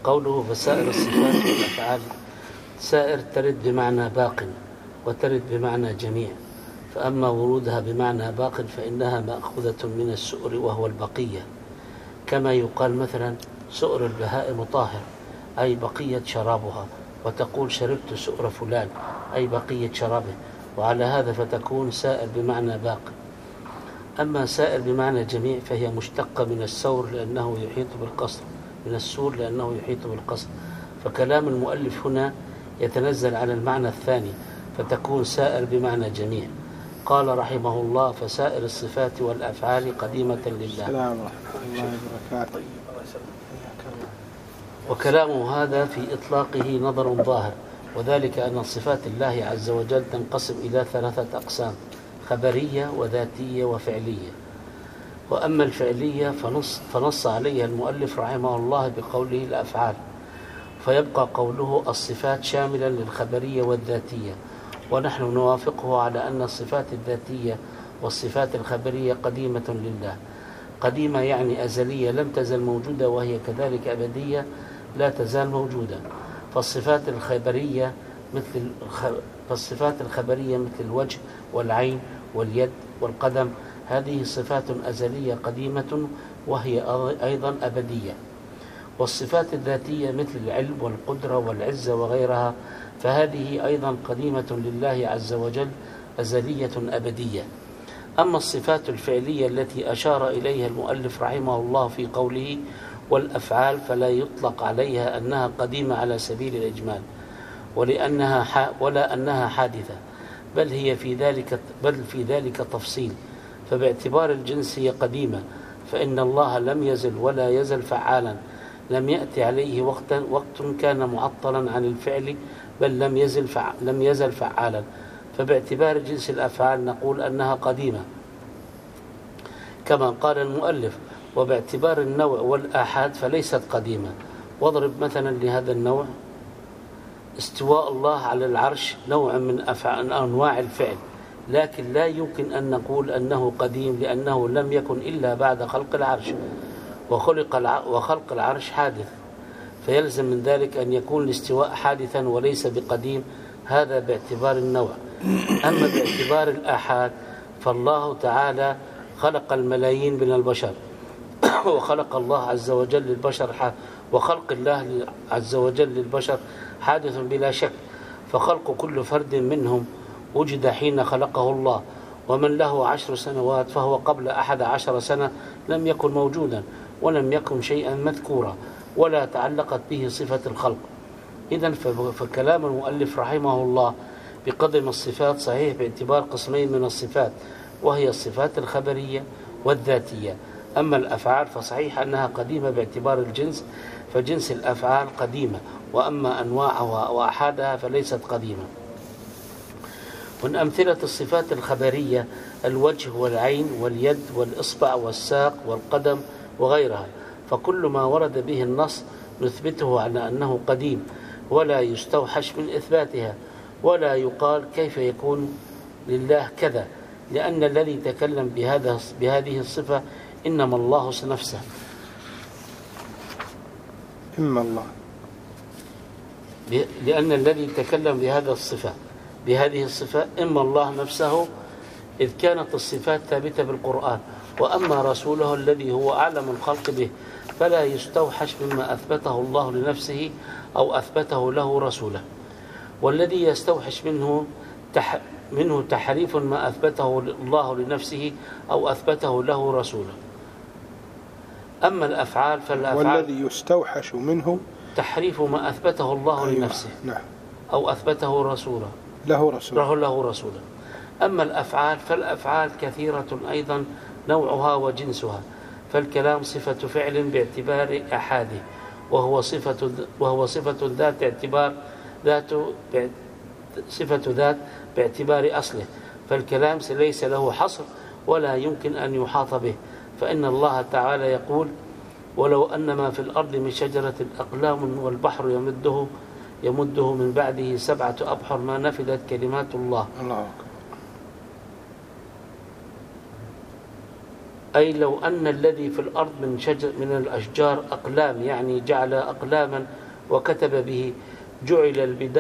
قوله فسائر الصفات والأفعال، سائر ترد بمعنى باق وترد بمعنى جميع، فأما ورودها بمعنى باق فإنها مأخوذة من السؤر وهو البقية، كما يقال مثلا سؤر البهائم طاهر أي بقية شرابها، وتقول شربت سؤر فلان أي بقية شرابه، وعلى هذا فتكون سائر بمعنى باق. أما سائر بمعنى جميع فهي مشتقة من السور لأنه يحيط بالقصر، من السور لأنه يحيط بالقصر، فكلام المؤلف هنا يتنزل على المعنى الثاني فتكون سائر بمعنى جميع. قال رحمه الله فسائر الصفات والأفعال قديمة لله. السلام ورحمة الله وبركاته. وكلامه هذا في إطلاقه نظر ظاهر، وذلك أن صفات الله عز وجل تنقسم إلى 3 أقسام: خبرية وذاتية وفعلية. وأما الفعلية فنص عليها المؤلف رحمه الله بقوله الأفعال، فيبقى قوله الصفات شاملا للخبرية والذاتية، ونحن نوافقه على أن الصفات الذاتية والصفات الخبرية قديمة لله. قديمة يعني أزلية لم تزل موجودة، وهي كذلك أبدية لا تزال موجودة. فالصفات الخبرية مثل الوجه والعين واليد والقدم، هذه صفات أزلية قديمة وهي أيضا أبدية. والصفات الذاتية مثل العلم والقدرة والعزة وغيرها، فهذه أيضا قديمة لله عز وجل أزلية أبدية. أما الصفات الفعلية التي أشار إليها المؤلف رحمه الله في قوله والأفعال، فلا يطلق عليها أنها قديمة على سبيل الإجمال ولا أنها حادثة، بل في ذلك تفصيل. فباعتبار الجنس هي قديمة، فإن الله لم يزل ولا يزل فعالا، لم يأتي عليه وقت كان معطلا عن الفعل، بل لم يزل فعالا. فباعتبار جنس الأفعال نقول أنها قديمة كما قال المؤلف، وباعتبار النوع والآحاد فليست قديمة. واضرب مثلا لهذا النوع: استواء الله على العرش نوع من أنواع الفعل، لكن لا يمكن أن نقول أنه قديم، لأنه لم يكن إلا بعد خلق العرش، وخلق العرش حادث، فيلزم من ذلك أن يكون الاستواء حادثا وليس بقديم. هذا باعتبار النوع. أما باعتبار الآحاد فالله تعالى خلق الملايين من البشر وخلق الله عز وجل للبشر وخلق الله عز وجل للبشر حادث بلا شك، فخلق كل فرد منهم وجد حين خلقه الله، ومن له 10 سنوات فهو قبل 11 سنة لم يكن موجودا ولم يكن شيئا مذكورا ولا تعلقت به صفة الخلق. إذن فكلام المؤلف رحمه الله بقدم الصفات صحيح باعتبار قسمين من الصفات، وهي الصفات الخبرية والذاتية. أما الأفعال فصحيح أنها قديمة باعتبار الجنس، فجنس الأفعال قديمة، وأما أنواعها وأحادها فليست قديمة. من أمثلة الصفات الخبرية الوجه والعين واليد والإصبع والساق والقدم وغيرها، فكل ما ورد به النص نثبته على أنه قديم، ولا يستوحش من إثباتها، ولا يقال كيف يكون لله كذا، لأن الذي تكلم بهذه الصفة إنما الله نفسه. لأن الذي تكلم بهذه الصفة إما الله نفسه، إذ كانت الصفات ثابتة بالقرآن، وأما رسوله الذي هو أعلم الخلق به فلا يستوحش مما أثبته الله لنفسه أو أثبته له رسوله، والذي يستوحش منه تحريف ما أثبته الله لنفسه أو أثبته له رسوله. أما الأفعال والذي يستوحش منه تحريف ما أثبته الله لنفسه أو أثبته له رسوله. أما الأفعال فالأفعال كثيرة أيضا نوعها وجنسها، فالكلام صفة فعل باعتبار أحاده، وهو صفة ذات باعتبار أصله، فالكلام ليس له حصر ولا يمكن أن يحاط به. فإن الله تعالى يقول ولو أن ما في الأرض من شجرة أقلام والبحر يمده من بعده 7 أبحر ما نفدت كلمات الله. أي لو أن الذي في الأرض من الأشجار أقلام، يعني جعل أقلاما وكتب به، جعل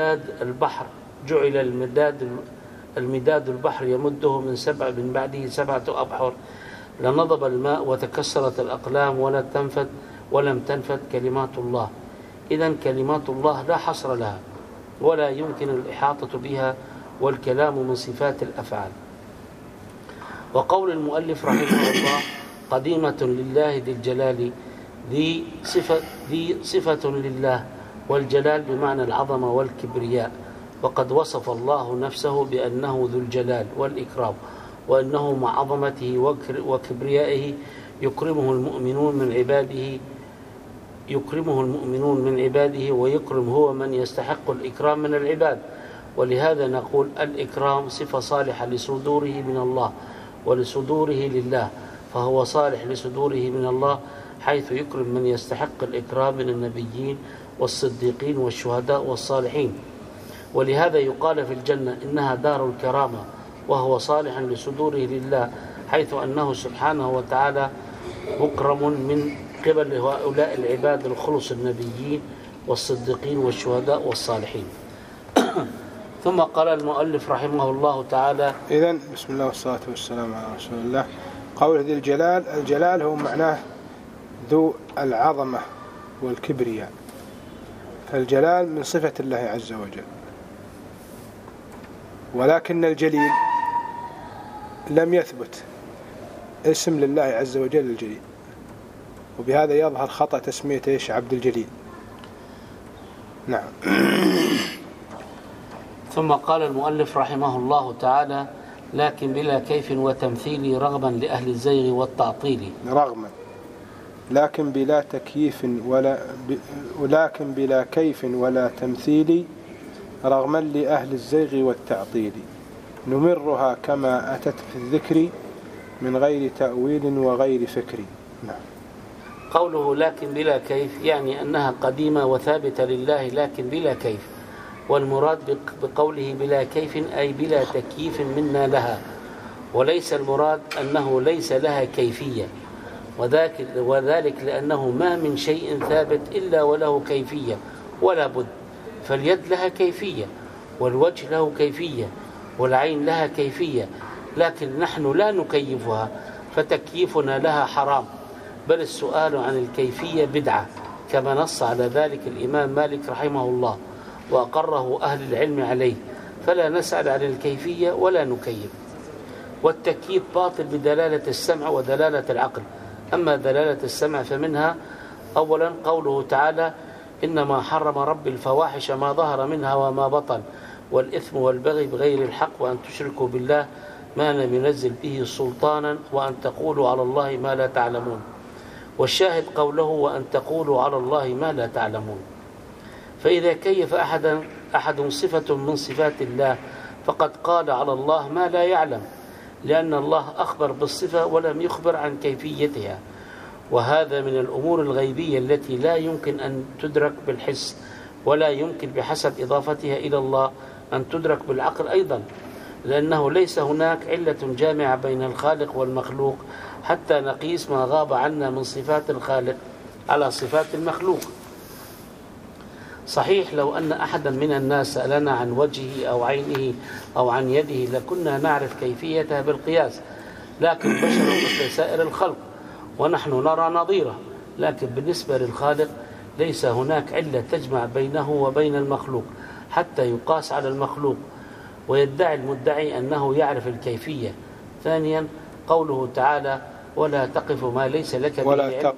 المداد البحر يمده من بعده 7 أبحر، لنضب الماء وتكسرت الأقلام ولم تنفد كلمات الله. إذن كلمات الله لا حصر لها ولا يمكن الإحاطة بها، والكلام من صفات الأفعال. وقول المؤلف رحمه الله قديمة لله ذي الجلال، ذي صفة لله، والجلال بمعنى العظمة والكبرياء، وقد وصف الله نفسه بأنه ذو الجلال والإكرام، وأنه مع عظمته وكبريائه يكرمه المؤمنون من عباده ويكرم هو من يستحق الإكرام من العباد. ولهذا نقول الإكرام صفة صالحة لصدوره من الله ولصدوره لله، فهو صالح لصدوره من الله حيث يكرم من يستحق الإكرام من النبيين والصديقين والشهداء والصالحين. ولهذا يقال في الجنة إنها دار الكرامة، وهو صالح لصدوره لله، حيث أنه سبحانه وتعالى مكرم من قبل هؤلاء العباد الخلص النبيين والصديقين والشهداء والصالحين. ثم قال المؤلف رحمه الله تعالى: إذن بسم الله والصلاة والسلام على رسول الله. قول ذي الجلال، الجلال هو معناه ذو العظمة والكبرياء، فالجلال من صفة الله عز وجل. ولكن الجليل لم يثبت اسم لله عز وجل الجليل، وبهذا يظهر خطأ تسمية عبد الجليل. نعم. ثم قال المؤلف رحمه الله تعالى: لكن بلا كيف وتمثيل، رغبا لأهل الزيغ والتعطيل. رغما، لكن بلا تكييف ولكن بلا كيف ولا تمثيل، رغما لأهل الزيغ والتعطيل، نمرها كما أتت في الذكر من غير تأويل وغير فكر. نعم. قوله لكن بلا كيف يعني أنها قديمة وثابتة لله لكن بلا كيف، والمراد بقوله بلا كيف أي بلا تكييف منا لها، وليس المراد أنه ليس لها كيفية، وذلك لأنه ما من شيء ثابت إلا وله كيفية ولا بد. فاليد لها كيفية، والوجه له كيفية، والعين لها كيفية، لكن نحن لا نكيفها، فتكييفنا لها حرام، بل السؤال عن الكيفية بدعة، كما نص على ذلك الإمام مالك رحمه الله وأقره أهل العلم عليه، فلا نسأل عن الكيفية ولا نكيف. والتكييف باطل بدلالة السمع ودلالة العقل. أما دلالة السمع فمنها أولا قوله تعالى: إنما حرم رب الفواحش ما ظهر منها وما بطن والإثم والبغي بغير الحق وأن تشركوا بالله ما لم ينزل به سلطانا وأن تقولوا على الله ما لا تعلمون. والشاهد قوله: وأن تقولوا على الله ما لا تعلمون. فإذا كيف أحد صفة من صفات الله فقد قال على الله ما لا يعلم، لأن الله أخبر بالصفة ولم يخبر عن كيفيتها، وهذا من الأمور الغيبية التي لا يمكن أن تدرك بالحس، ولا يمكن بحسب إضافتها إلى الله أن تدرك بالعقل أيضا، لأنه ليس هناك علة جامعة بين الخالق والمخلوق حتى نقيس ما غاب عنا من صفات الخالق على صفات المخلوق. صحيح لو أن أحدا من الناس سألنا عن وجهه أو عينه أو عن يده لكنا نعرف كيفيتها بالقياس، لكن بشر مثل سائر الخلق ونحن نرى نظيره، لكن بالنسبة للخالق ليس هناك علة تجمع بينه وبين المخلوق حتى يقاس على المخلوق، ويدعي المدعي أنه يعرف الكيفية. ثانيا قوله تعالى: ولا تقف ما ليس لك به علم.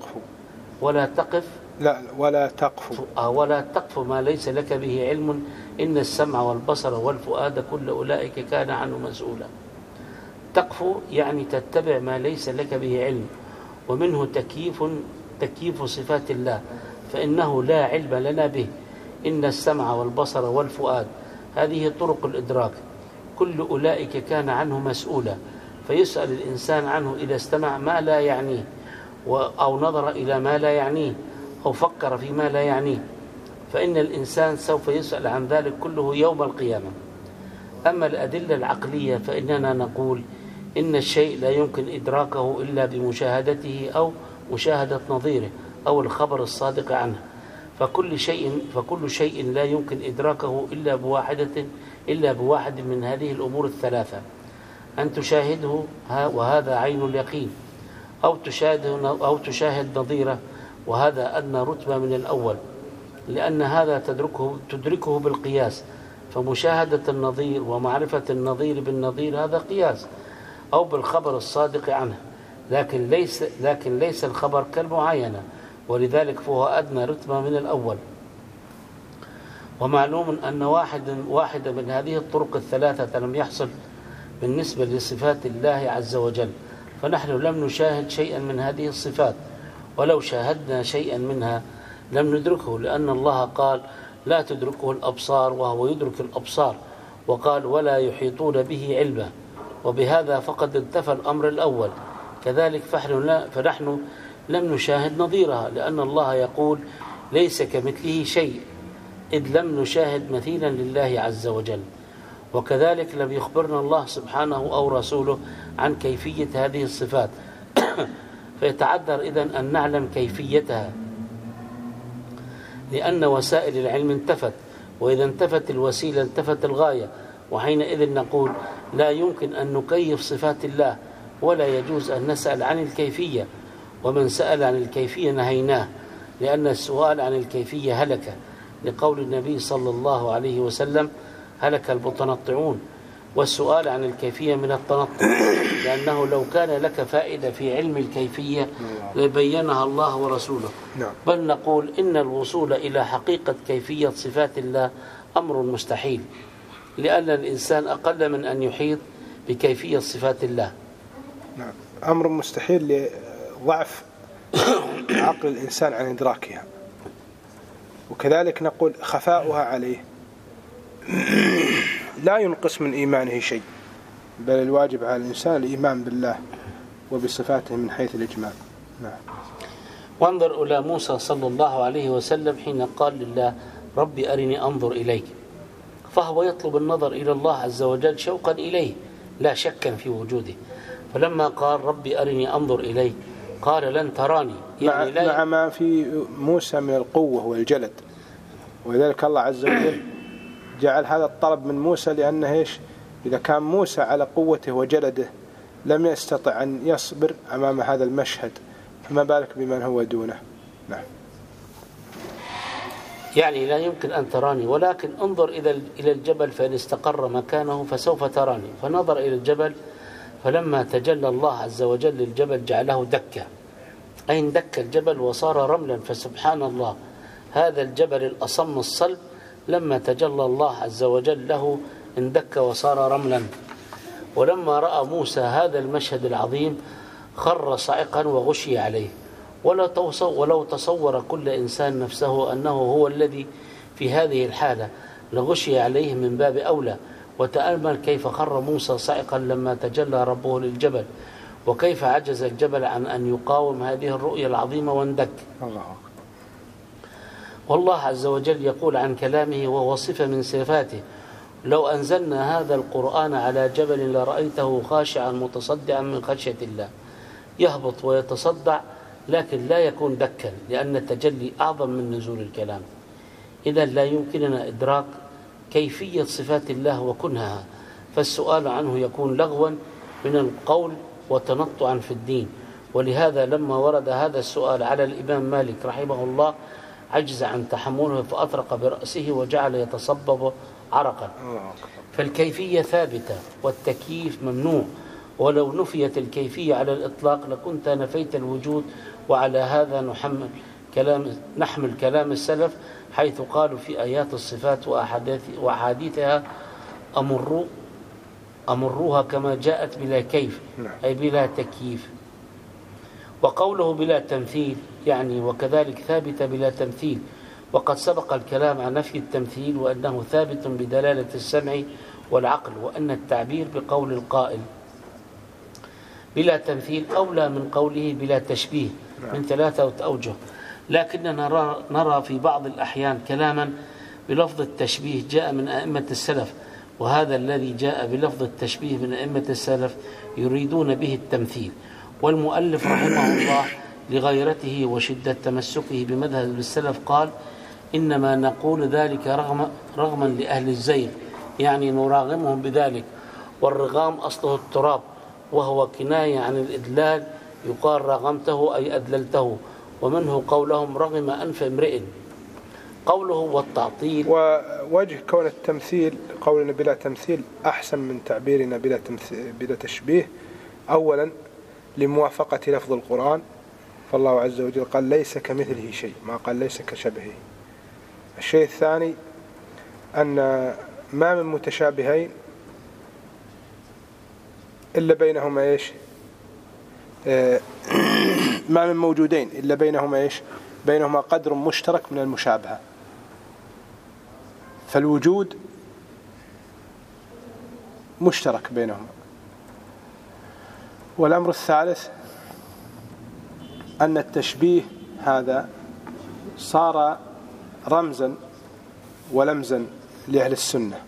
ولا تقف ما ليس لك به علم إن السمع والبصر والفؤاد كل أولئك كان عنه مسؤولا. تقف يعني تتبع ما ليس لك به علم، ومنه تكييف صفات الله، فإنه لا علم لنا به. إن السمع والبصر والفؤاد هذه طرق الإدراك، كل أولئك كان عنه مسؤولا، فيسأل الإنسان عنه إذا استمع ما لا يعنيه، أو نظر إلى ما لا يعنيه، أو فكر فيما لا يعنيه، فإن الإنسان سوف يسأل عن ذلك كله يوم القيامة. أما الأدلة العقلية فإننا نقول إن الشيء لا يمكن إدراكه إلا بمشاهدته أو مشاهدة نظيره أو الخبر الصادق عنه، فكل شيء لا يمكن إدراكه إلا بواحد من هذه الأمور الثلاثة: أن تشاهده وهذا عين اليقين، أو تشاهد نظيره وهذا أدنى رتبة من الأول، لأن هذا تدركه بالقياس، فمشاهدة النظير ومعرفة النظير بالنظير هذا قياس، أو بالخبر الصادق عنه، لكن ليس الخبر كالمعاينة، ولذلك فهو أدنى رتبة من الأول. ومعلوم أن واحدة من هذه الطرق الثلاثة لم يحصل بالنسبة لصفات الله عز وجل، فنحن لم نشاهد شيئا من هذه الصفات، ولو شاهدنا شيئا منها لم ندركه، لأن الله قال: لا تدركه الأبصار وهو يدرك الأبصار، وقال: ولا يحيطون به علما، وبهذا فقد انتفى الأمر الأول. كذلك فنحن لم نشاهد نظيرها، لأن الله يقول: ليس كمثله شيء، إذ لم نشاهد مثيلا لله عز وجل. وكذلك لم يخبرنا الله سبحانه أو رسوله عن كيفية هذه الصفات، فيتعذر إذن أن نعلم كيفيتها، لأن وسائل العلم انتفت، وإذا انتفت الوسيلة انتفت الغاية، وحينئذ نقول: لا يمكن أن نكيف صفات الله، ولا يجوز أن نسأل عن الكيفية، ومن سأل عن الكيفية نهيناه، لأن السؤال عن الكيفية هلكة، لقول النبي صلى الله عليه وسلم: هلك المتنطعون. والسؤال عن الكيفية من التنطع، لأنه لو كان لك فائدة في علم الكيفية لبينها الله ورسوله، بل نقول إن الوصول إلى حقيقة كيفية صفات الله أمر مستحيل، لأن الإنسان أقل من أن يحيط بكيفية صفات الله. أمر مستحيل لضعف عقل الإنسان عن إدراكها، وكذلك نقول خفاؤها عليه لا ينقص من إيمانه شيء، بل الواجب على الإنسان الإيمان بالله وبصفاته من حيث الإجمال. وانظر إلى موسى صلى الله عليه وسلم حين قال لله: ربي أرني أنظر إليك، فهو يطلب النظر إلى الله عز وجل شوقا إليه لا شكا في وجوده، فلما قال: ربي أرني أنظر إليك قال: لن تراني، يعني مع ما في موسى من القوة والجلد، ولذلك الله عز وجل جعل هذا الطلب من موسى، لأنه إذا كان موسى على قوته وجلده لم يستطع أن يصبر أمام هذا المشهد، فما بالك بمن هو دونه. نعم. يعني لا يمكن أن تراني، ولكن انظر إلى الجبل فإن استقر مكانه فسوف تراني. فنظر إلى الجبل، فلما تجلى الله عز وجل للجبل جعله دكة، أي اندك الجبل وصار رملا. فسبحان الله، هذا الجبل الأصم الصلب لما تجلى الله عز وجل له اندك وصار رملا. ولما رأى موسى هذا المشهد العظيم خر صعقا وغشي عليه، ولو تصور كل إنسان نفسه أنه هو الذي في هذه الحالة لغشي عليه من باب أولى. وتأمل كيف خر موسى صعقا لما تجلى ربه للجبل، وكيف عجز الجبل عن أن يقاوم هذه الرؤية العظيمة واندك. والله عز وجل يقول عن كلامه وهو صفة من صفاته: لو أنزلنا هذا القرآن على جبل لرأيته خاشعا متصدعا من خشية الله، يهبط ويتصدع لكن لا يكون دكا، لأن التجلي أعظم من نزول الكلام. إذا لا يمكننا إدراك كيفية صفات الله وكنهها، فالسؤال عنه يكون لغوا من القول وتنطعا في الدين. ولهذا لما ورد هذا السؤال على الإمام مالك رحمه الله عجز عن تحمله، فأطرق برأسه وجعل يتصبب عرقا. فالكيفية ثابتة والتكييف ممنوع، ولو نفيت الكيفية على الإطلاق لكنت نفيت الوجود. وعلى هذا نحمل كلام السلف حيث قالوا في آيات الصفات وأحاديثها: أمروها كما جاءت بلا كيف، أي بلا تكييف. وقوله بلا تمثيل يعني وكذلك ثابت بلا تمثيل، وقد سبق الكلام عن نفي التمثيل وأنه ثابت بدلالة السمع والعقل، وأن التعبير بقول القائل بلا تمثيل أولى من قوله بلا تشبيه من 3 أوجه. لكننا نرى في بعض الأحيان كلاما بلفظ التشبيه جاء من أئمة السلف، وهذا الذي جاء بلفظ التشبيه من أئمة السلف يريدون به التمثيل. والمؤلف رحمه الله لغيرته وشدة تمسكه بمذهب السلف قال: إنما نقول ذلك رغما لأهل الزيغ، يعني نراغمهم بذلك. والرغام أصله التراب، وهو كناية عن الإدلال، يقال رغمته أي أدللته، ومنه قولهم رغم أنف امرئ. قوله والتعطيل، ووجه كون التمثيل قولنا بلا تمثيل أحسن من تعبيرنا بلا تشبيه. أولا لموافقة لفظ القرآن، فالله عز وجل قال ليس كمثله شيء، ما قال ليس كشبهه. الشيء الثاني أن ما من متشابهين إلا بينهما إيش ما من موجودين إلا بينهما إيش بينهما قدر مشترك من المشابهة، فالوجود مشترك بينهما. والأمر الثالث أن التشبيه هذا صار رمزا ولمزا لأهل السنة،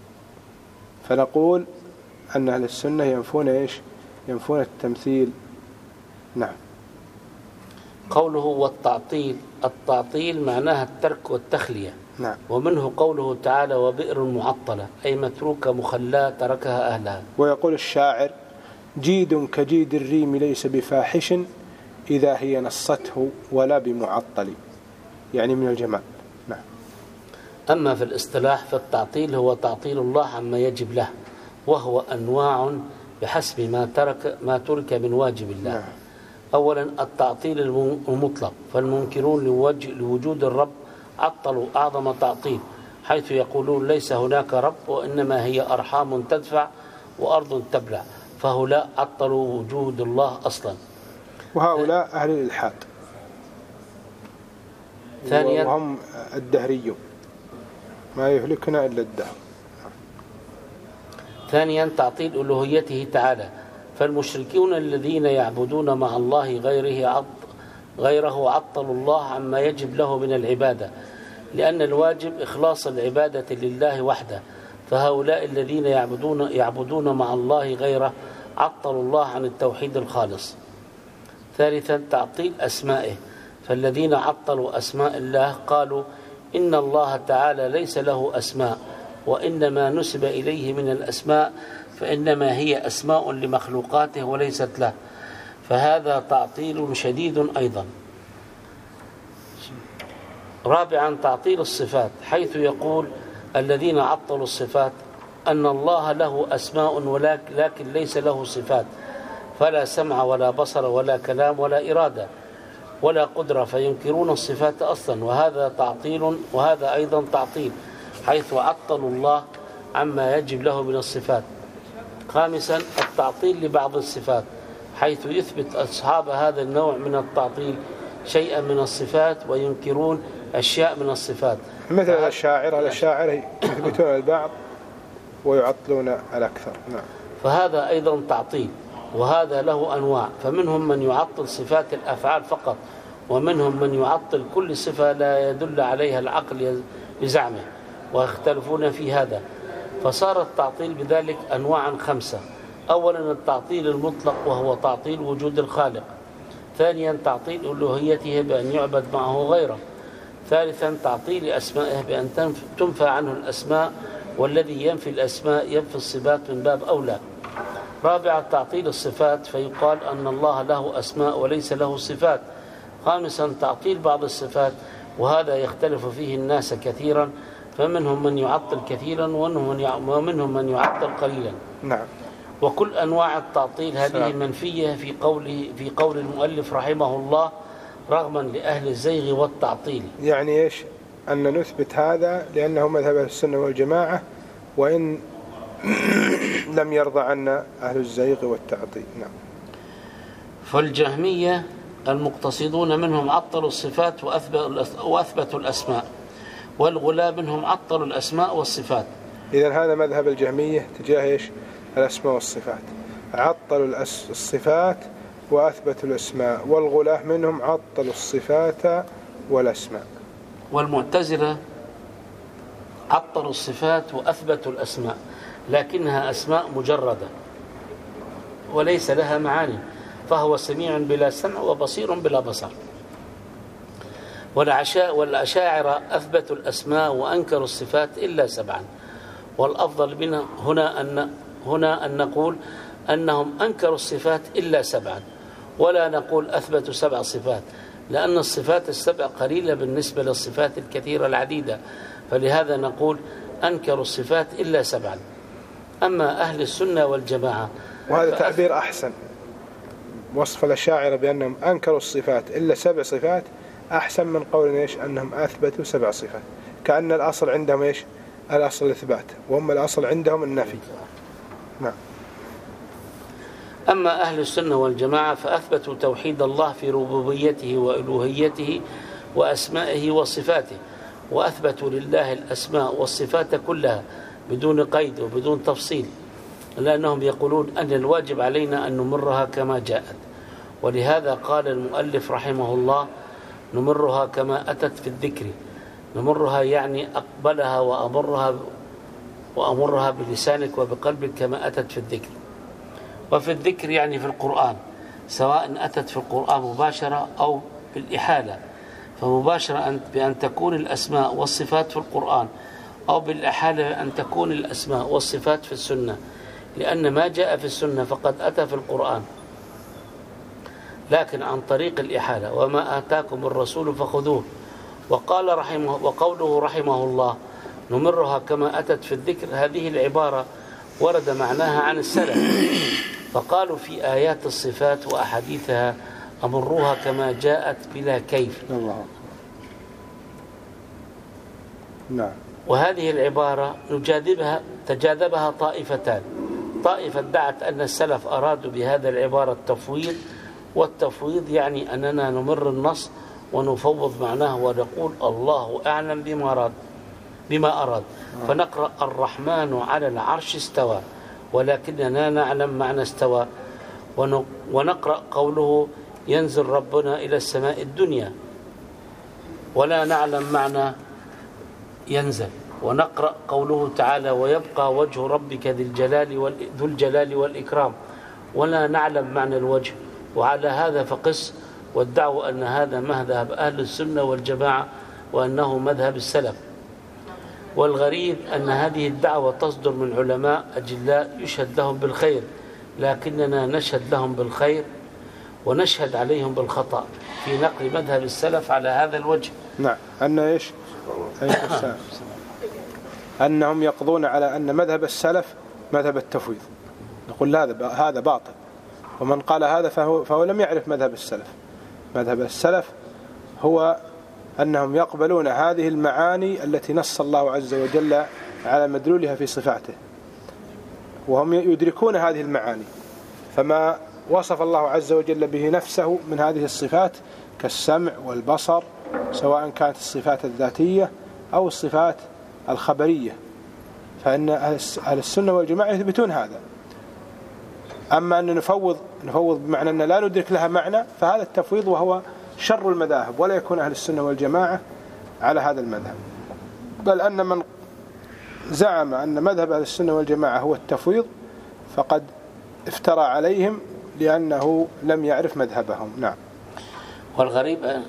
فنقول أن أهل السنة ينفون إيش؟ ينفون التمثيل. نعم. قوله والتعطيل، التعطيل معناها الترك والتخلية. نعم. ومنه قوله تعالى وبئر معطلة، أي متروكة مخلاة تركها أهلها. ويقول الشاعر جيد كجيد الريم ليس بفاحش إذا هي نصته ولا بمعطل، يعني من الجمال. نعم. أما في الاصطلاح فالتعطيل هو تعطيل الله عما يجب له، وهو أنواع بحسب ما ترك من واجب الله. نعم. أولا التعطيل المطلق، فالمنكرون لوجود الرب عطلوا أعظم تعطيل، حيث يقولون ليس هناك رب وإنما هي أرحام تدفع وأرض تبلع، فهؤلاء عطلوا وجود الله أصلا. وهؤلاء أهل الإلحاد، ثانيا وهم الدهريون، ما يهلكنا إلا الدهر. ثانيا تعطيل ألوهيته تعالى، فالمشركون الذين يعبدون مع الله غيره عطلوا الله عما يجب له من العبادة، لأن الواجب إخلاص العبادة لله وحده، فهؤلاء الذين يعبدون مع الله غيره عطلوا الله عن التوحيد الخالص. ثالثا تعطيل أسمائه، فالذين عطلوا أسماء الله قالوا إن الله تعالى ليس له أسماء، وإنما نسب إليه من الأسماء فإنما هي أسماء لمخلوقاته وليست له، فهذا تعطيل شديد أيضا. رابعا تعطيل الصفات، حيث يقول الذين عطلوا الصفات أن الله له أسماء لكن ليس له صفات، فلا سمع ولا بصر ولا كلام ولا إرادة ولا قدرة، فينكرون الصفات أصلا، وهذا تعطيل، وهذا أيضا تعطيل، حيث عطلوا الله عما يجب له من الصفات. خامسا التعطيل لبعض الصفات، حيث يثبت أصحاب هذا النوع من التعطيل شيئا من الصفات وينكرون أشياء من الصفات، مثل الأشاعرة يثبتون البعض ويعطلون الأكثر. نعم. فهذا أيضا تعطيل، وهذا له أنواع، فمنهم من يعطل صفات الأفعال فقط، ومنهم من يعطل كل صفة لا يدل عليها العقل بزعمه، ويختلفون في هذا، فصار التعطيل بذلك أنواعا 5. أولا التعطيل المطلق، وهو تعطيل وجود الخالق. ثانيا تعطيل ألوهيته بأن يعبد معه غيره. ثالثا تعطيل أسمائه بأن تنفى عنه الأسماء، والذي ينفي الأسماء ينفي الصفات من باب أولى. رابعا تعطيل الصفات، فيقال أن الله له أسماء وليس له صفات. خامسا تعطيل بعض الصفات، وهذا يختلف فيه الناس كثيرا، فمنهم من يعطل كثيرا ومنهم من يعطل قليلا. نعم. وكل أنواع التعطيل هذه منفية في قول المؤلف رحمه الله رغما لأهل الزيغ والتعطيل. يعني إيش؟ أن نثبت هذا لأنه مذهب السنة والجماعة، وإن لم يرضى عنا أهل الزيغ والتعطيل. نعم. فالجهمية المقتصدون منهم عطلوا الصفات وأثبتوا الأسماء، والغلاة منهم عطلوا الأسماء والصفات. إذن هذا مذهب الجهمية تجاه إيش؟ الأسماء والصفات، عطلوا الصفات وأثبتوا الأسماء، والغلاة منهم عطلوا الصفات والأسماء. والمعتزلة عطلوا الصفات وأثبتوا الأسماء، لكنها أسماء مجردة وليس لها معاني، فهو سميع بلا سمع وبصير بلا بصر. والأشاعرة أثبتوا الأسماء وأنكروا الصفات إلا 7. والأفضل منها هنا أن نقول أنهم أنكروا الصفات إلا 7، ولا نقول أثبتوا 7 صفات، لأن الصفات ال7 قليلة بالنسبة للصفات الكثيرة العديدة، فلهذا نقول أنكروا الصفات إلا 7. أما أهل السنة والجماعة، وهذا تعبير أحسن، وصف الأشاعرة بأنهم أنكروا الصفات إلا 7 صفات أحسن من قول إيش أنهم أثبتوا 7 صفات، كأن الأصل عندهم إيش؟ الأصل الإثبات، وهم الأصل عندهم النفي. نعم. أما أهل السنة والجماعة فأثبتوا توحيد الله في ربوبيته وألوهيته وأسمائه وصفاته، وأثبتوا لله الأسماء والصفات كلها بدون قيد وبدون تفصيل، لأنهم يقولون أن الواجب علينا أن نمرها كما جاءت. ولهذا قال المؤلف رحمه الله: نمرها كما أتت في الذكر. نمرها يعني أقبلها وأمرها بلسانك وبقلبك كما أتت في الذكر. وفي الذكر يعني في القرآن، سواء أتت في القرآن مباشرة أو بالإحالة. فمباشرة بأن تكون الأسماء والصفات في القرآن، أو بالإحالة أن تكون الأسماء والصفات في السنة، لأن ما جاء في السنة فقد أتى في القرآن، لكن عن طريق الإحالة: وما آتاكم الرسول فخذوه. وقوله رحمه الله: نمرها كما أتت في الذكر، هذه العبارة ورد معناها عن السلف، فقالوا في آيات الصفات وأحاديثها: أمروها كما جاءت بلا كيف. الله. نعم. وهذه العبارة تجاذبها طائفتان: طائفة دعت أن السلف أرادوا بهذا العبارة التفويض، والتفويض يعني أننا نمر النص ونفوض معناه ونقول الله أعلم بما أراد، فنقرأ الرحمن على العرش استوى، ولكننا نعلم معنى استوى. ونقرأ قوله ينزل ربنا إلى السماء الدنيا، ولا نعلم معنى ينزل. ونقرأ قوله تعالى: ويبقى وجه ربك ذو الجلال والإكرام، ولا نعلم معنى الوجه. وعلى هذا فقس، وادعوا أن هذا مذهب أهل السنة والجماعة، وأنه مذهب السلف. والغريب أن هذه الدعوة تصدر من علماء أجلاء يشهد لهم بالخير، لكننا نشهد لهم بالخير ونشهد عليهم بالخطأ في نقل مذهب السلف على هذا الوجه. نعم. أن إيش؟ أنهم يقضون على أن مذهب السلف مذهب التفويض. نقول هذا باطل، ومن قال هذا فهو لم يعرف مذهب السلف. مذهب السلف هو أنهم يقبلون هذه المعاني التي نص الله عز وجل على مدلولها في صفاته، وهم يدركون هذه المعاني، فما وصف الله عز وجل به نفسه من هذه الصفات كالسمع والبصر، سواء كانت الصفات الذاتية أو الصفات الخبرية، فإن أهل السنة والجماعة يثبتون هذا. أما أن نفوض بمعنى أن لا ندرك لها معنى، فهذا التفويض وهو شر المذاهب، ولا يكون أهل السنة والجماعة على هذا المذهب. بل أن من زعم أن مذهب أهل السنة والجماعة هو التفويض فقد افترى عليهم، لأنه لم يعرف مذهبهم. نعم. والغريب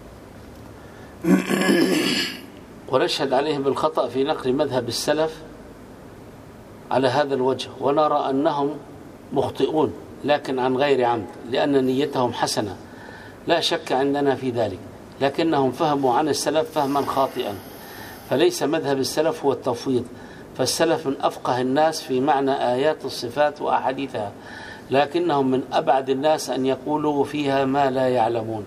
ونشهد عليهم بالخطأ في نقل مذهب السلف على هذا الوجه، ونرى أنهم مخطئون لكن عن غير عمد، لأن نيتهم حسنة لا شك عندنا في ذلك، لكنهم فهموا عن السلف فهما خاطئا. فليس مذهب السلف هو التفويض، فالسلف من أفقه الناس في معنى آيات الصفات وأحاديثها، لكنهم من أبعد الناس أن يقولوا فيها ما لا يعلمون.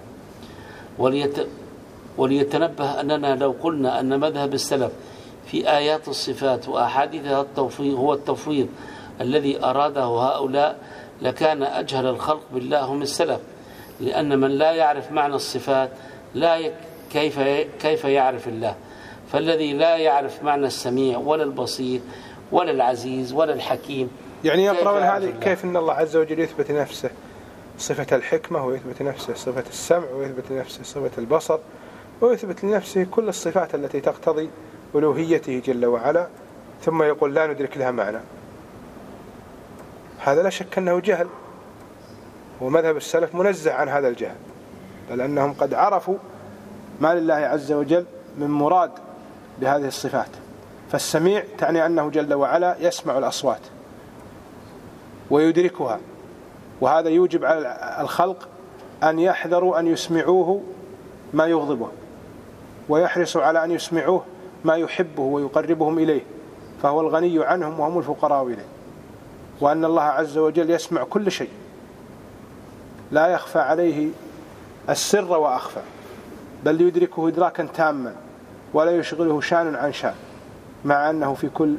وليتنبه أننا لو قلنا أن مذهب السلف في آيات الصفات وأحاديثها هو التفويض الذي أراده هؤلاء، لكان أجهل الخلق بالله هم السلف، لأن من لا يعرف معنى الصفات كيف يعرف الله؟ فالذي لا يعرف معنى السميع ولا البصير ولا العزيز ولا الحكيم، يعني يقرأون هذه كيف أن الله عز وجل يثبت نفسه صفة الحكمة، ويثبت نفسه صفة السمع، ويثبت نفسه صفة البصر، ويثبت لنفسه كل الصفات التي تقتضي ألوهيته جل وعلا، ثم يقول لا ندرك لها معنى، هذا لا شك أنه جهل، ومذهب السلف منزه عن هذا الجهل، بل أنهم قد عرفوا ما لله عز وجل من مراد بهذه الصفات. فالسميع تعني أنه جل وعلا يسمع الأصوات ويدركها، وهذا يوجب على الخلق أن يحذروا أن يسمعوه ما يغضبه، ويحرصوا على أن يسمعوه ما يحبه ويقربهم إليه، فهو الغني عنهم وهم الفقراء إليه. وأن الله عز وجل يسمع كل شيء، لا يخفى عليه السر وأخفى، بل يدركه إدراكا تاما ولا يشغله شان عن شان، مع أنه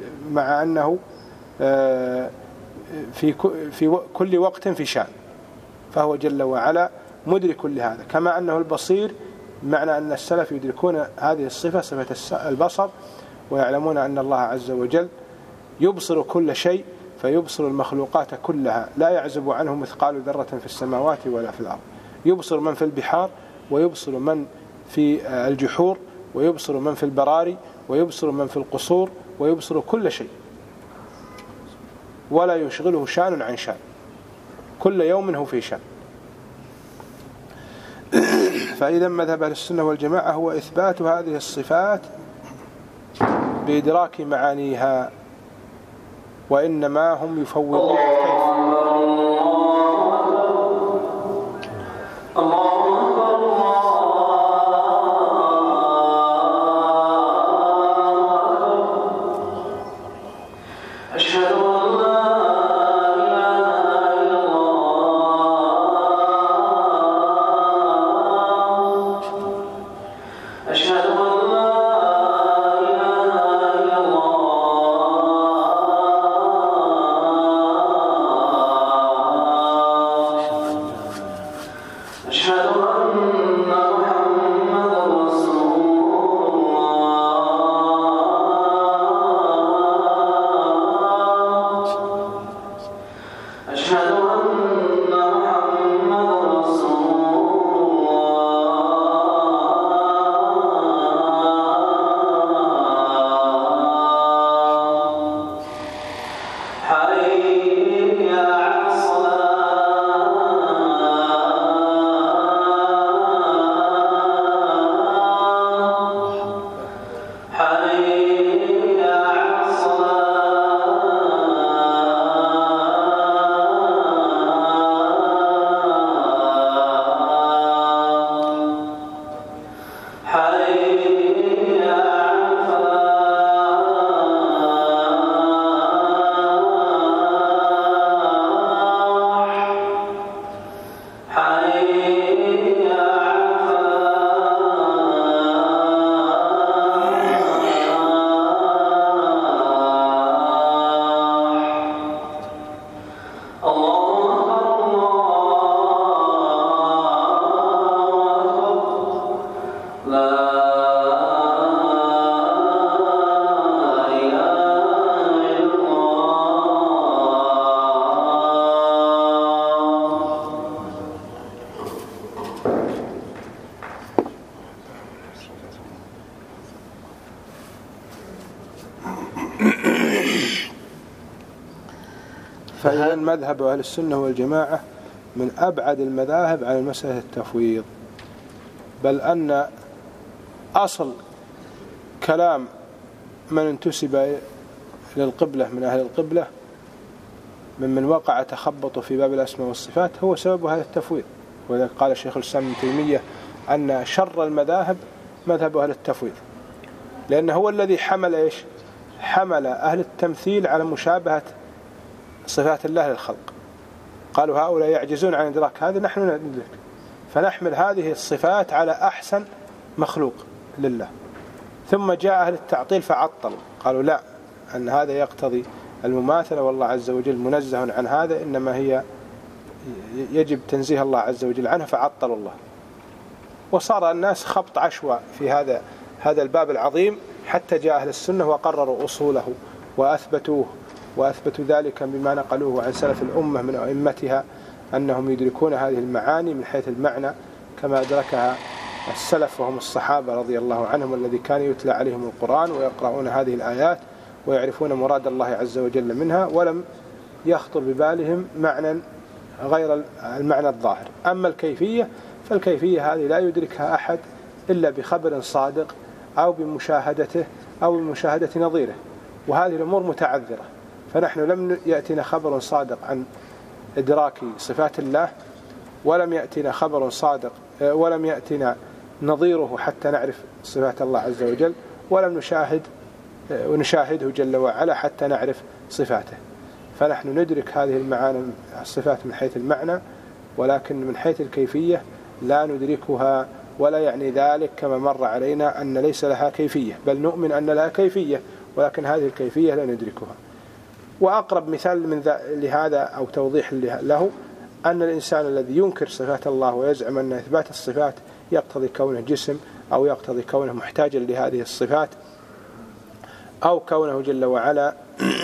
في كل وقت في شان، فهو جل وعلا مدرك لهذا. كما أنه البصير، معنى أن السلف يدركون هذه الصفة، صفة البصر، ويعلمون أن الله عز وجل يبصر كل شيء، فيبصر المخلوقات كلها، لا يعزب عنه مثقال ذرة في السماوات ولا في الأرض. يبصر من في البحار، ويبصر من في الجحور، ويبصر من في البراري، ويبصر من في القصور، ويبصر كل شيء، ولا يشغله شان عن شان، كل يوم هو في شان. فإذا مذهب أهل السنة والجماعة هو إثبات هذه الصفات بإدراك معانيها، وإنما هم يفوضون فإذا مذهب أهل السنة والجماعة من أبعد المذاهب عن مسألة التفويض، بل أن أصل كلام من انتسب للقبلة من أهل القبلة ممن وقع تخبط في باب الأسماء والصفات هو سبب هذا التفويض. ولذلك قال الشيخ الإسلام ابن تيمية أن شر المذاهب مذهب أهل التفويض، لأنه هو الذي حمل حمل أهل التمثيل على مشابهة صفات الله للخلق. قالوا هؤلاء يعجزون عن إدراك هذا، نحن ندرك، فنحمل هذه الصفات على أحسن مخلوق لله. ثم جاء أهل التعطيل فعطلوا، قالوا لا، أن هذا يقتضي المماثلة، والله عز وجل منزه عن هذا، إنما هي يجب تنزيه الله عز وجل عنها، فعطلوا الله. وصار الناس خبط عشواء في هذا الباب العظيم، حتى جاء أهل السنة وقرروا أصوله وأثبتوه، وأثبتوا ذلك بما نقلوه عن سلف الأمة من أئمتها، أنهم يدركون هذه المعاني من حيث المعنى كما أدركها السلف وهم الصحابة رضي الله عنهم، الذي كان يتلى عليهم القرآن ويقرؤون هذه الآيات ويعرفون مراد الله عز وجل منها، ولم يخطر ببالهم معنى غير المعنى الظاهر. أما الكيفية فالكيفية هذه لا يدركها أحد إلا بخبر صادق أو بمشاهدته أو بمشاهدة نظيره، وهذه الأمور متعذرة. فنحن لم يأتنا خبر صادق عن إدراك صفات الله، ولم يأتنا خبر صادق ولم يأتنا نظيره حتى نعرف صفات الله عز وجل، ولم نشاهده جل وعلا حتى نعرف صفاته. فنحن ندرك هذه المعاني الصفات من حيث المعنى، ولكن من حيث الكيفية لا ندركها، ولا يعني ذلك كما مر علينا أن ليس لها كيفية، بل نؤمن أن لها كيفية، ولكن هذه الكيفية لا ندركها. وأقرب مثال لهذا أو توضيح له أن الإنسان الذي ينكر صفات الله ويزعم أن إثبات الصفات يقتضي كونه جسم، أو يقتضي كونه محتاجا لهذه الصفات، أو كونه جل وعلا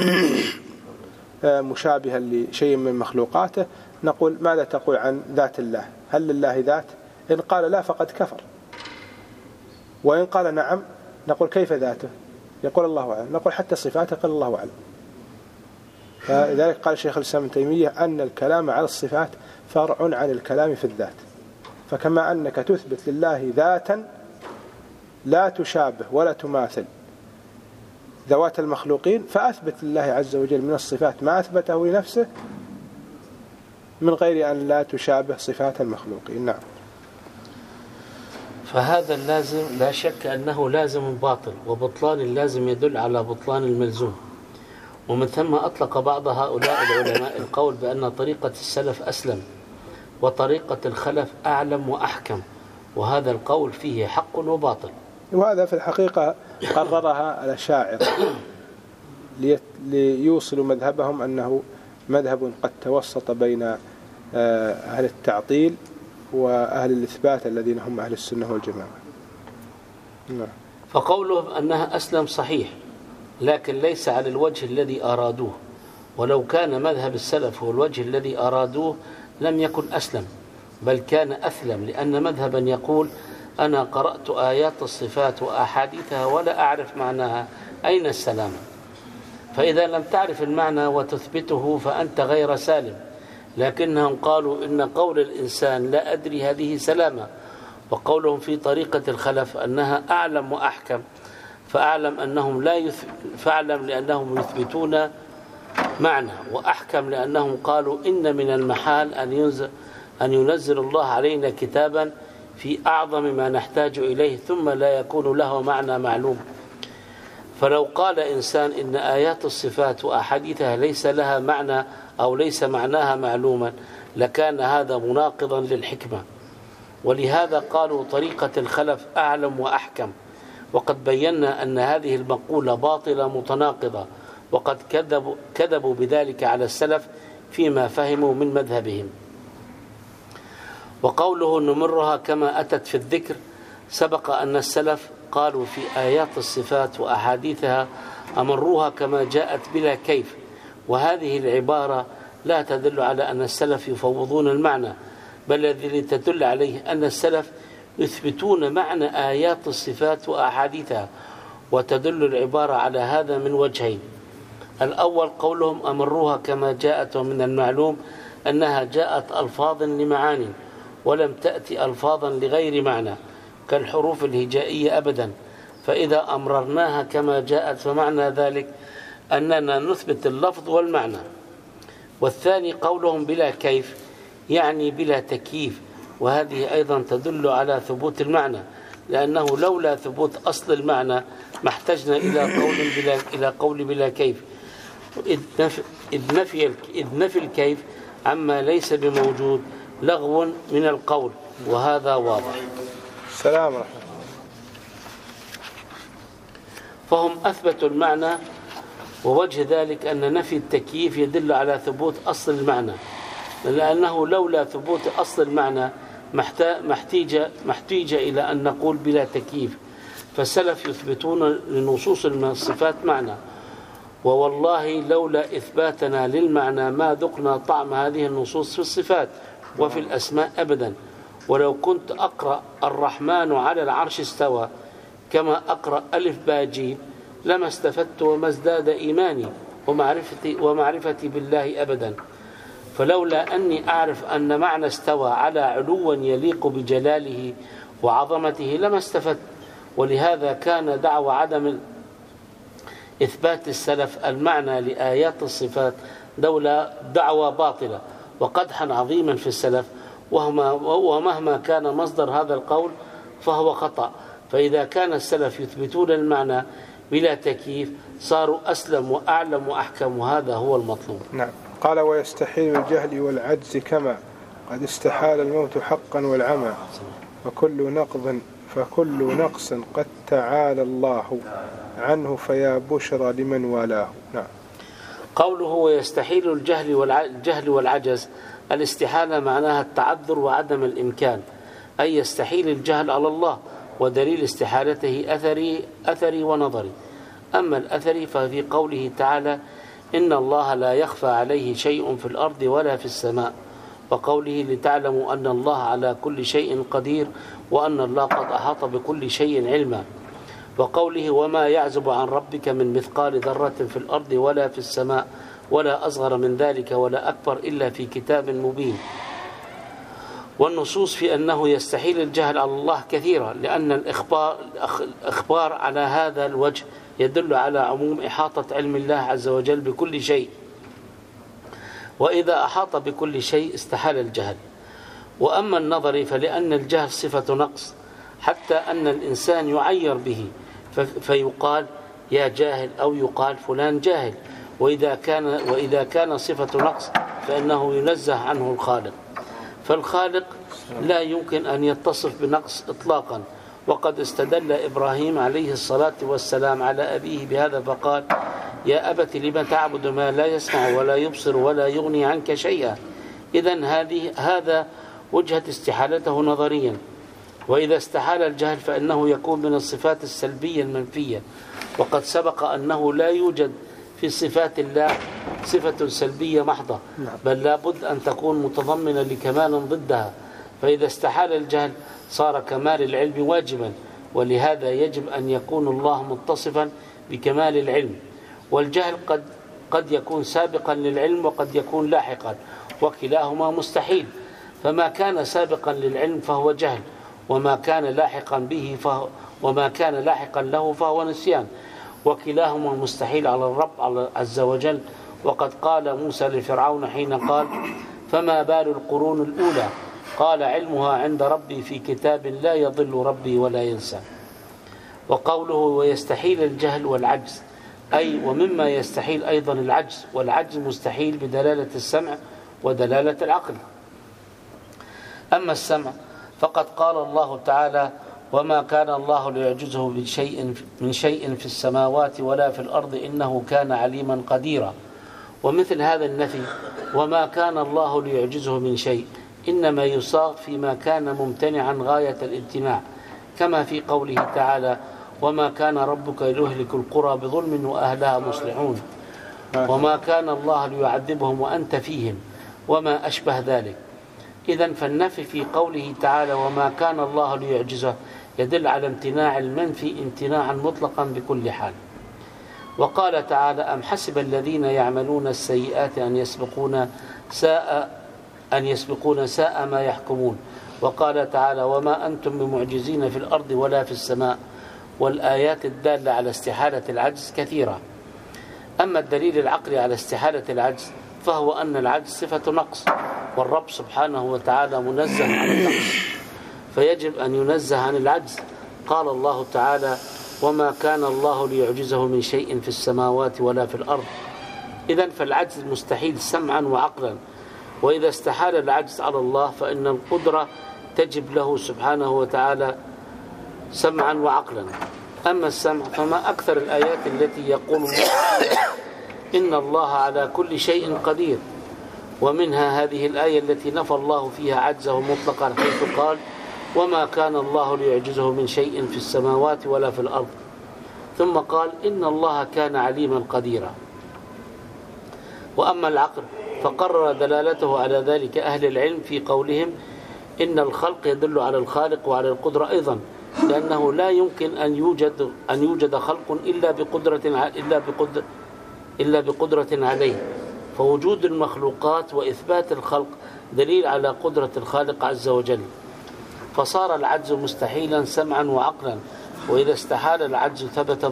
مشابها لشيء من مخلوقاته، نقول ماذا تقول عن ذات الله؟ هل لله ذات؟ إن قال لا فقد كفر، وإن قال نعم نقول كيف ذاته؟ يقول الله أعلم، نقول حتى صفاته قال الله أعلم. فلذلك قال شيخ الإسلام ابن تيمية أن الكلام على الصفات فرع عن الكلام في الذات. فكما أنك تثبت لله ذاتا لا تشابه ولا تماثل ذوات المخلوقين، فأثبت لله عز وجل من الصفات ما أثبته لنفسه من غير أن لا تشابه صفات المخلوقين. نعم. فهذا اللازم لا شك أنه لازم باطل، وبطلان اللازم يدل على بطلان الملزوم. ومن ثم أطلق بعض هؤلاء العلماء القول بأن طريقة السلف أسلم وطريقة الخلف أعلم وأحكم، وهذا القول فيه حق وباطل. وهذا في الحقيقة قررها الأشاعرة ليوصلوا مذهبهم أنه مذهب قد توسط بين أهل التعطيل وأهل الإثبات الذين هم أهل السنة والجماعة. فقولهم أنها أسلم صحيح، لكن ليس على الوجه الذي أرادوه، ولو كان مذهب السلف هو الوجه الذي أرادوه لم يكن أسلم، بل كان أثلم، لأن مذهبا يقول أنا قرأت آيات الصفات وأحاديثها ولا أعرف معناها، أين السلامة؟ فإذا لم تعرف المعنى وتثبته فأنت غير سالم. لكنهم قالوا إن قول الإنسان لا أدري هذه سلامة، وقولهم في طريقة الخلف أنها أعلم وأحكم، فأعلم أنهم فأعلم لأنهم يثبتون معنى، وأحكم لأنهم قالوا إن من المحال أن ينزل الله علينا كتابا في أعظم ما نحتاج إليه ثم لا يكون له معنى معلوم. فلو قال إنسان إن آيات الصفات وأحاديثها ليس لها معنى أو ليس معناها معلوما لكان هذا مناقضا للحكمة. ولهذا قالوا طريقة الخلف أعلم وأحكم، وقد بينا أن هذه المقولة باطلة متناقضة، وقد كذبوا بذلك على السلف فيما فهموا من مذهبهم. وقوله نمرها كما أتت في الذكر، سبق أن السلف قالوا في آيات الصفات وأحاديثها أمروها كما جاءت بلا كيف، وهذه العبارة لا تدل على أن السلف يفوضون المعنى، بل الذي تدل عليه أن السلف يثبتون معنى آيات الصفات وأحاديثها. وتدل العبارة على هذا من وجهين: الأول قولهم أمروها كما جاءت، ومن المعلوم أنها جاءت ألفاظا لمعاني ولم تأتي ألفاظا لغير معنى كالحروف الهجائية أبدا، فإذا أمررناها كما جاءت فمعنى ذلك أننا نثبت اللفظ والمعنى. والثاني قولهم بلا كيف، يعني بلا تكييف، وهذه أيضا تدل على ثبوت المعنى، لأنه لولا ثبوت أصل المعنى ما احتجنا إلى قول بلا كيف، إذ نفي الكيف عما ليس بموجود لغو من القول، وهذا واضح. السلام عليكم. فهم أثبتوا المعنى، ووجه ذلك أن نفي التكييف يدل على ثبوت أصل المعنى، لأنه لولا ثبوت أصل المعنى محتاج إلى أن نقول بلا تكييف. فالسلف يثبتون لنصوص الصفات معنى، ووالله لولا إثباتنا للمعنى ما ذقنا طعم هذه النصوص في الصفات وفي الأسماء أبدا. ولو كنت أقرأ الرحمن على العرش استوى كما أقرأ ألف باجيم لما استفدت وما ازداد إيماني ومعرفتي بالله أبدا. فلولا أني أعرف أن معنى استوى على علوا يليق بجلاله وعظمته لما استفدت. ولهذا كان دعوى عدم إثبات السلف المعنى لآيات الصفات دعوى باطلة وقدحا عظيما في السلف، ومهما كان مصدر هذا القول فهو خطأ. فإذا كان السلف يثبتون المعنى بلا تكييف صاروا أسلم وأعلم وأحكم، وهذا هو المطلوب. نعم. قال: ويستحيل الجهل والعجز كما قد استحال الموت حقا والعمى، فكل نقص قد تعالى الله عنه فيا بشرى لمن والاه. نعم. قوله ويستحيل الجهل والعجز، الاستحالة معناها التعذر وعدم الإمكان، أي يستحيل الجهل على الله، ودليل استحالته أثري ونظري. أما الأثري ففي قوله تعالى: إن الله لا يخفى عليه شيء في الأرض ولا في السماء، وقوله: لتعلموا أن الله على كل شيء قدير وأن الله قد أحاط بكل شيء علما، وقوله: وما يعزب عن ربك من مثقال ذرة في الأرض ولا في السماء ولا أصغر من ذلك ولا أكبر إلا في كتاب مبين. والنصوص في أنه يستحيل الجهل على الله كثيرة، لأن الإخبار على هذا الوجه يدل على عموم إحاطة علم الله عز وجل بكل شيء، وإذا أحاط بكل شيء استحال الجهل. وأما النظر فلأن الجهل صفة نقص، حتى أن الإنسان يعير به فيقال يا جاهل أو يقال فلان جاهل، وإذا كان صفة نقص فإنه ينزه عنه الخالق، فالخالق لا يمكن أن يتصف بنقص إطلاقا. وقد استدل إبراهيم عليه الصلاة والسلام على أبيه بهذا فقال: يا أبت لم تعبد ما لا يسمع ولا يبصر ولا يغني عنك شيئا. إذن هذا وجهة استحالته نظريا. وإذا استحال الجهل فإنه يكون من الصفات السلبية المنفية، وقد سبق أنه لا يوجد في صفات الله صفة سلبية محضة، بل لا بد أن تكون متضمنة لكمال ضدها. فإذا استحال الجهل صار كمال العلم واجبا، ولهذا يجب أن يكون الله متصفا بكمال العلم. والجهل قد يكون سابقا للعلم وقد يكون لاحقا، وكلاهما مستحيل. فما كان سابقا للعلم فهو جهل، وما كان لاحقا له فهو نسيان، وكلاهما مستحيل على الرب عز وجل. وقد قال موسى لفرعون حين قال: فما بال القرون الأولى؟ قال: علمها عند ربي في كتاب لا يضل ربي ولا ينسى. وقوله ويستحيل الجهل والعجز، أي ومما يستحيل أيضا العجز، والعجز مستحيل بدلالة السمع ودلالة العقل. أما السمع فقد قال الله تعالى: وما كان الله ليعجزه من شيء في السماوات ولا في الأرض إنه كان عليما قديرا. ومثل هذا النفي وما كان الله ليعجزه من شيء إنما يصاغ فيما كان ممتنعا غاية الامتناع، كما في قوله تعالى: وما كان ربك ليهلك القرى بظلم وأهلها مصلحون، وما كان الله ليعذبهم وأنت فيهم، وما أشبه ذلك. إذن فالنفي في قوله تعالى وما كان الله ليعجزه يدل على امتناع المنفي امتناعا مطلقا بكل حال. وقال تعالى: أم حسب الذين يعملون السيئات أن يسبقون ساء ما يحكمون. وقال تعالى: وما أنتم بمعجزين في الأرض ولا في السماء. والآيات الدالة على استحالة العجز كثيرة. أما الدليل العقلي على استحالة العجز فهو أن العجز صفة نقص، والرب سبحانه وتعالى منزه عن النقص، فيجب أن ينزه عن العجز. قال الله تعالى: وما كان الله ليعجزه من شيء في السماوات ولا في الأرض. إذن فالعجز مستحيل سمعا وعقلا. وإذا استحال العجز على الله فإن القدرة تجب له سبحانه وتعالى سمعا وعقلا. أما السمع فما أكثر الآيات التي يقول الله إن الله على كل شيء قدير، ومنها هذه الآية التي نفى الله فيها عجزه مطلقا، حيث قال: وما كان الله ليعجزه من شيء في السماوات ولا في الأرض، ثم قال: إن الله كان عليما قديرا. وأما العقل فقرر دلالته على ذلك أهل العلم في قولهم: إن الخلق يدل على الخالق وعلى القدرة أيضا، لأنه لا يمكن أن يوجد خلق إلا بقدرة عليه، فوجود المخلوقات وإثبات الخلق دليل على قدرة الخالق عز وجل، فصار العجز مستحيلا سمعا وعقلا، وإذا استحال العجز ثبت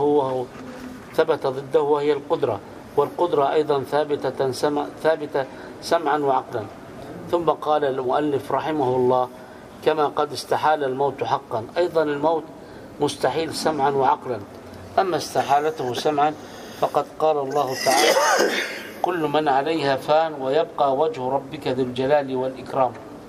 ضده وهي القدرة، والقدرة أيضا ثابتة سمعا وعقلا. ثم قال المؤلف رحمه الله: كما قد استحال الموت حقا، أيضا الموت مستحيل سمعا وعقلا. أما استحالته سمعا فقد قال الله تعالى: كل من عليها فان ويبقى وجه ربك ذو الجلال والإكرام.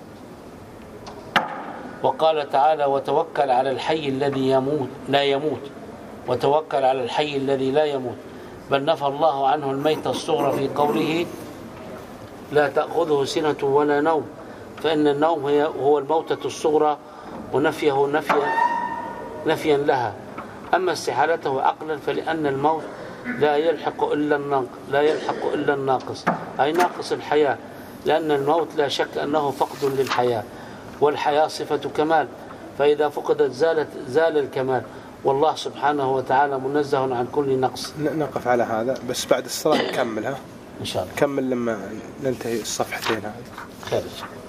وقال تعالى: وتوكل على الحي الذي لا يموت، وتوكل على الحي الذي لا يموت. بل نفى الله عنه الميتة الصغرى في قوله: لا تأخذه سنة ولا نوم، فإن النوم هو الموتة الصغرى، ونفيه نفيا لها. أما استحالته عقلا فلأن الموت لا يلحق إلا الناقص، أي ناقص الحياة، لأن الموت لا شك أنه فقد للحياة، والحياة صفة كمال، فإذا فقدت زال الكمال، والله سبحانه وتعالى منزه عن كل نقص. نقف على هذا بس بعد الصلاة نكملها إن شاء الله، نكمل لما ننتهي الصفحتين هذه. خير.